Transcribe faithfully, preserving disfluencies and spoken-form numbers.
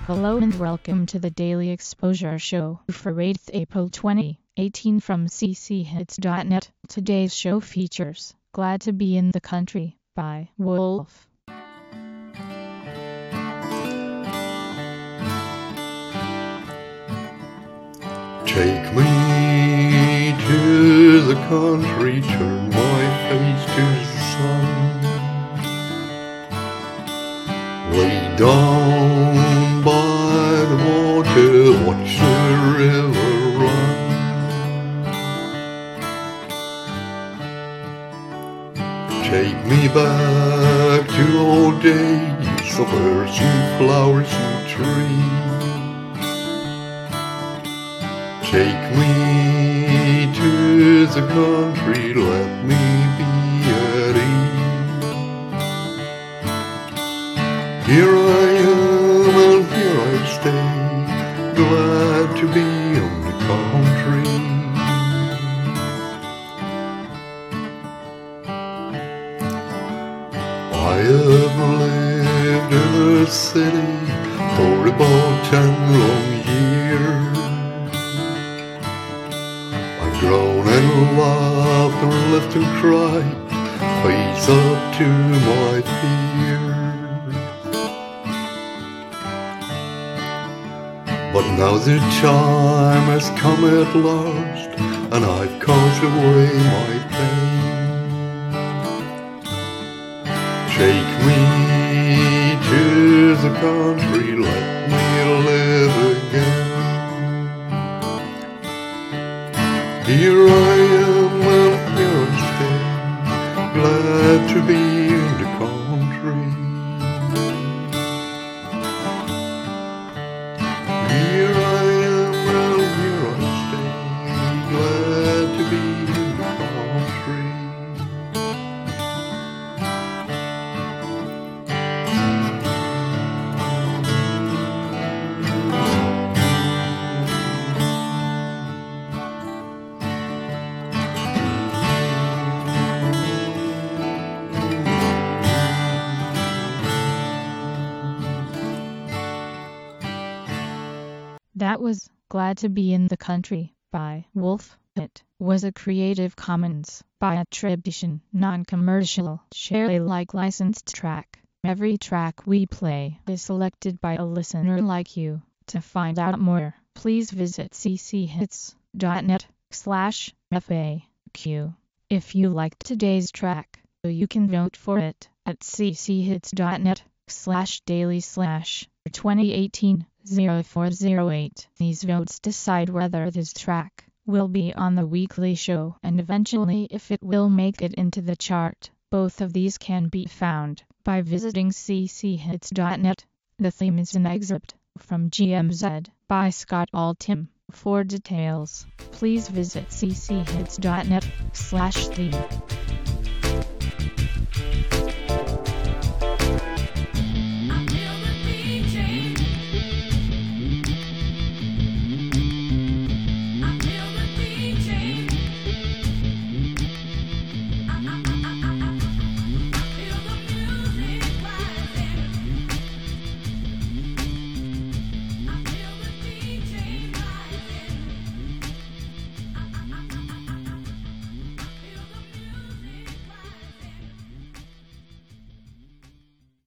Hello and welcome to the Daily Exposure Show for eighth April twenty eighteen from c c hits dot net. Today's show features Glad to Be in the Country by Wolf. Take me to the country, turn my face to the sun. Lay down by the water, watch the river run. Take me back to old days of earth and flowers and trees. Take me to the country, let me be at ease. Here I am and here I stay, glad to be in the country. I have lived in a city for about ten long years. Grown and laughed and lived and cried, face up to my fears. But now the time has come at last, and I've caused away my pain. Take me to the country, let me live again. Here I am and here I stay, glad to be in the country. Here I am and here I stay, glad to be in the country. That was Glad to Be in the Country by Wolf. It was a Creative Commons by attribution, non-commercial, share Alike licensed track. Every track we play is selected by a listener like you. To find out more, please visit c c hits dot net slash F A Q. If you liked today's track, you can vote for it at c c hits dot net slash daily slash twenty eighteen oh four oh eight. These votes decide whether this track will be on the weekly show and eventually if it will make it into the chart. Both of these can be found by visiting c c hits dot net. The theme is an excerpt from G M Z by Scott Altham. For details, please visit c c hits dot net slash theme.